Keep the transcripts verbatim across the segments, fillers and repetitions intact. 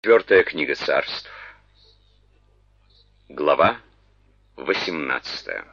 Четвертая книга Царств. Глава восемнадцатая.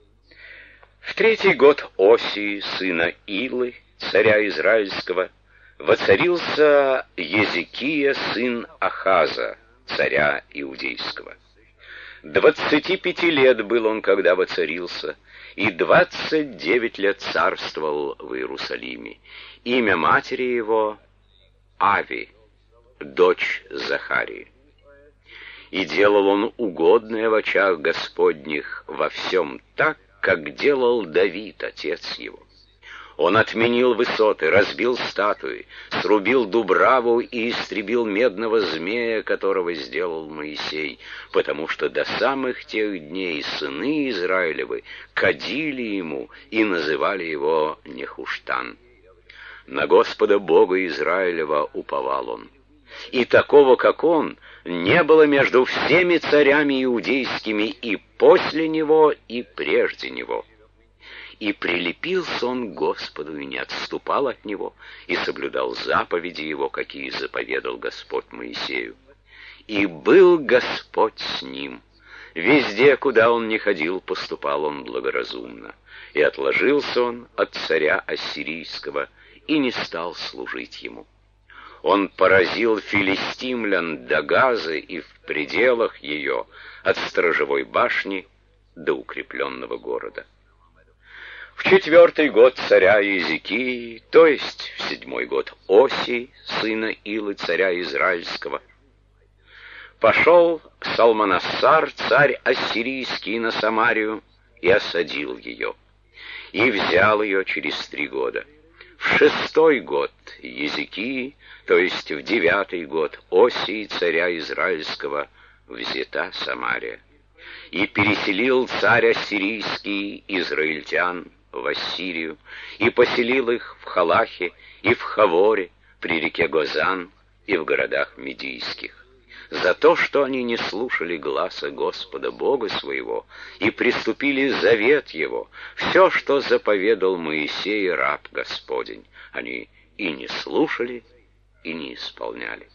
В третий год Осии, сына Илы, царя Израильского, воцарился Езекия, сын Ахаза, царя Иудейского. Двадцати пяти лет был он, когда воцарился, и двадцать девять лет царствовал в Иерусалиме. Имя матери его Ави, дочь Захарии. И делал он угодное в очах Господних во всем так, как делал Давид, отец его. Он отменил высоты, разбил статуи, срубил дубраву и истребил медного змея, которого сделал Моисей, потому что до самых тех дней сыны Израилевы кадили ему и называли его Нехуштан. На Господа Бога Израилева уповал он. И такого, как он, не было между всеми царями иудейскими и после него, и прежде него. И прилепился он к Господу, и не отступал от него, и соблюдал заповеди его, какие заповедал Господь Моисею. И был Господь с ним. Везде, куда он ни ходил, поступал он благоразумно. И отложился он от царя Ассирийского, и не стал служить ему. Он поразил филистимлян до Газы и в пределах ее, от сторожевой башни до укрепленного города. В четвертый год царя Езекии, то есть в седьмой год Осии, сына Илы, царя Израильского, пошел Салманассар, царь Ассирийский, на Самарию и осадил ее, и взял ее через три года. В шестой год Езекии, то есть в девятый год Осии, царя Израильского, взята Самария. И переселил царь Ассирийский израильтян в Ассирию, и поселил их в Халахе, и в Хаворе, при реке Гозан, и в городах медийских, за то, что они не слушали гласа Господа Бога своего и приступили завет его, все, что заповедал Моисей, раб Господень, они и не слушали, и не исполняли.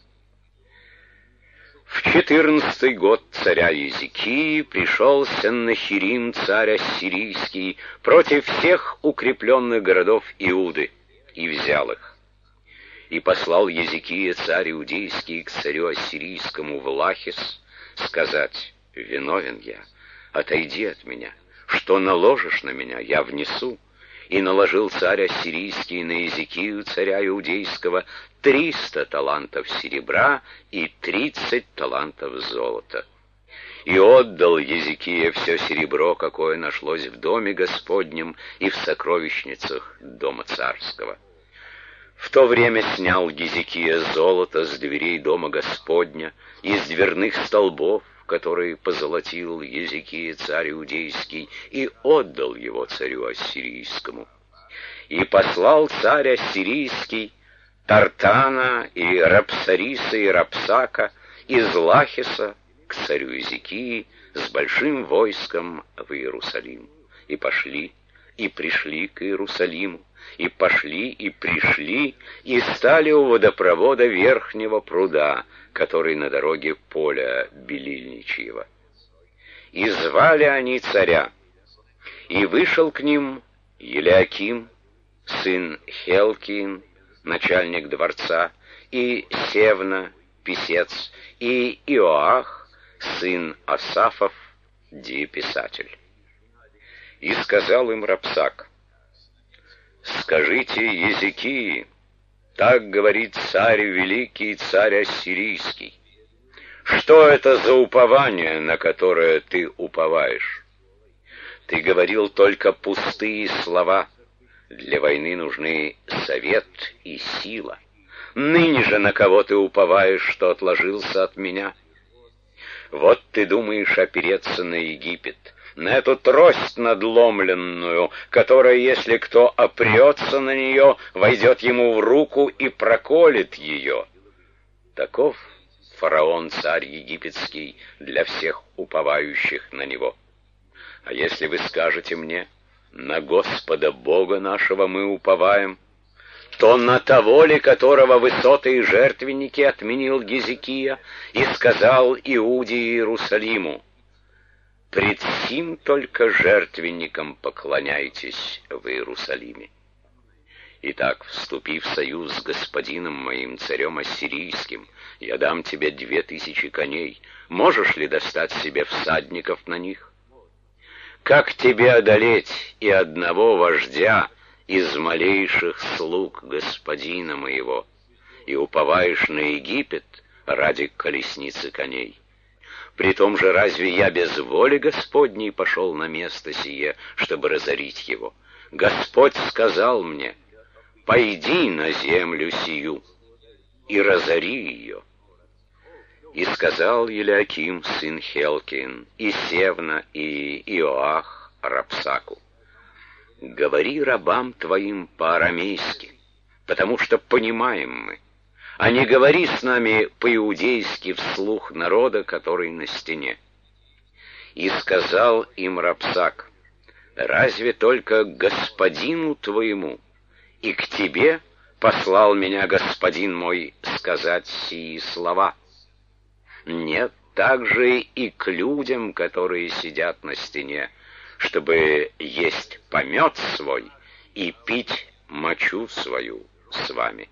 В четырнадцатый год царя Езекии пришел Сеннахирим, царь Ассирийский, против всех укрепленных городов Иуды, и взял их. И послал Езекия, царь Иудейский, к царю Ассирийскому в Лахис, сказать: «Виновен я, отойди от меня, что наложишь на меня, я внесу». И наложил царь Ассирийский на Езекию, царя Иудейского, триста талантов серебра и тридцать талантов золота. И отдал Езекия все серебро, какое нашлось в доме Господнем и в сокровищницах дома царского. В то время снял Езекия золото с дверей дома Господня, из дверных столбов, которые позолотил Езекия, царь Иудейский, и отдал его царю Ассирийскому. И послал царь Ассирийский Тартана и Рапсариса и Рапсака из Лахиса к царю Езекии с большим войском в Иерусалим. И пошли, и пришли к Иерусалиму, и пошли, и пришли, и стали у водопровода верхнего пруда, который на дороге поля Белильничьего. И звали они царя, и вышел к ним Елиаким, сын Хелкиин, начальник дворца, и Севна, писец, и Иоах, сын Асафов, диеписатель. И сказал им Рапсак: «Скажите Езекии, так говорит царь великий, царь Ассирийский, что это за упование, на которое ты уповаешь? Ты говорил только пустые слова, для войны нужны совет и сила. Ныне же на кого ты уповаешь, что отложился от меня? Вот ты думаешь опереться на Египет, на эту трость надломленную, которая, если кто опрется на нее, войдет ему в руку и проколет ее. Таков фараон, царь египетский, для всех уповающих на него. А если вы скажете мне: на Господа Бога нашего мы уповаем, то на того ли, которого высоты и жертвенники отменил Гизикия, и сказал Иуде и Иерусалиму: «Пред сим только жертвенникам поклоняйтесь в Иерусалиме». Итак, вступив в союз с господином моим, царем ассирийским, я дам тебе две тысячи коней. Можешь ли достать себе всадников на них? Как тебе одолеть и одного вождя из малейших слуг господина моего, и уповаешь на Египет ради колесницы коней? Притом же разве я без воли Господней пошел на место сие, чтобы разорить его? Господь сказал мне: «Пойди на землю сию и разори ее». И сказал Елиаким, сын Хелкин, и Севна, и Иоах Рапсаку: «Говори рабам твоим по-арамейски, потому что понимаем мы, а не говори с нами по-иудейски вслух народа, который на стене». И сказал им Рапсак: «Разве только господину твоему и к тебе послал меня господин мой сказать сии слова? Нет, также и к людям, которые сидят на стене, чтобы есть помет свой и пить мочу свою с вами».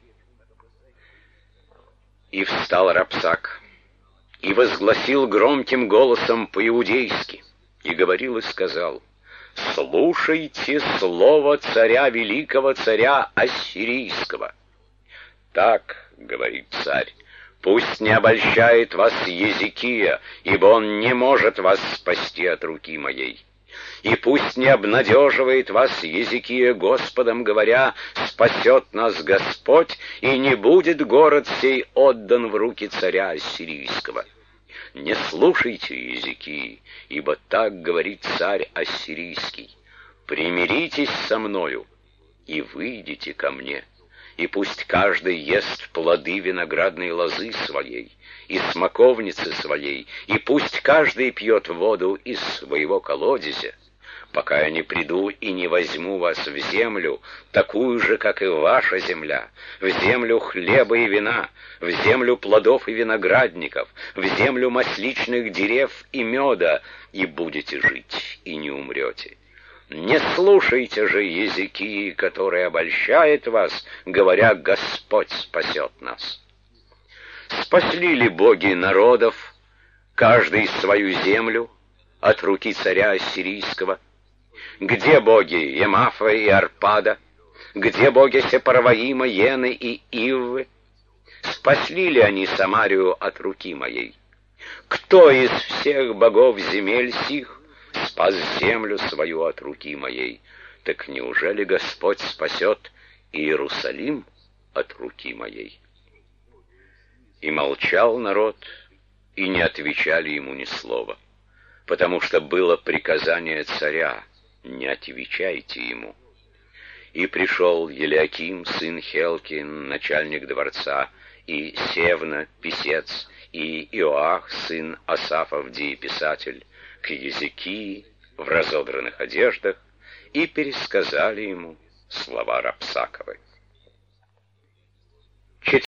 И встал Рапсак, и возгласил громким голосом по-иудейски, и говорил и сказал: «Слушайте слово царя, великого царя ассирийского. Так, — говорит царь, — пусть не обольщает вас Езекия, ибо он не может вас спасти от руки моей. И пусть не обнадеживает вас Езекия Господом, говоря: спасет нас Господь, и не будет город сей отдан в руки царя ассирийского. Не слушайте Езекии, ибо так говорит царь ассирийский: примиритесь со мною и выйдите ко мне, и пусть каждый ест плоды виноградной лозы своей и смоковницы своей, и пусть каждый пьет воду из своего колодезя, пока я не приду и не возьму вас в землю, такую же, как и ваша земля, в землю хлеба и вина, в землю плодов и виноградников, в землю масличных дерев и меда, и будете жить, и не умрете. Не слушайте же Езекии, который обольщает вас, говоря: Господь спасет нас. Спасли ли боги народов, каждый свою землю, от руки царя ассирийского? Где боги Емафа и Арпада? Где боги Сепарваима, Йены и Иввы? Спасли ли они Самарию от руки моей? Кто из всех богов земель сих спас землю свою от руки моей? Так неужели Господь спасет Иерусалим от руки моей? И молчал народ, и не отвечали ему ни слова, потому что было приказание царя: не отвечайте ему. И пришел Елиаким, сын Хелкин, начальник дворца, и Севна, писец, и Иоах, сын Асафов, дееписатель, к Езекии в разодранных одеждах, и пересказали ему слова Рапсаковы.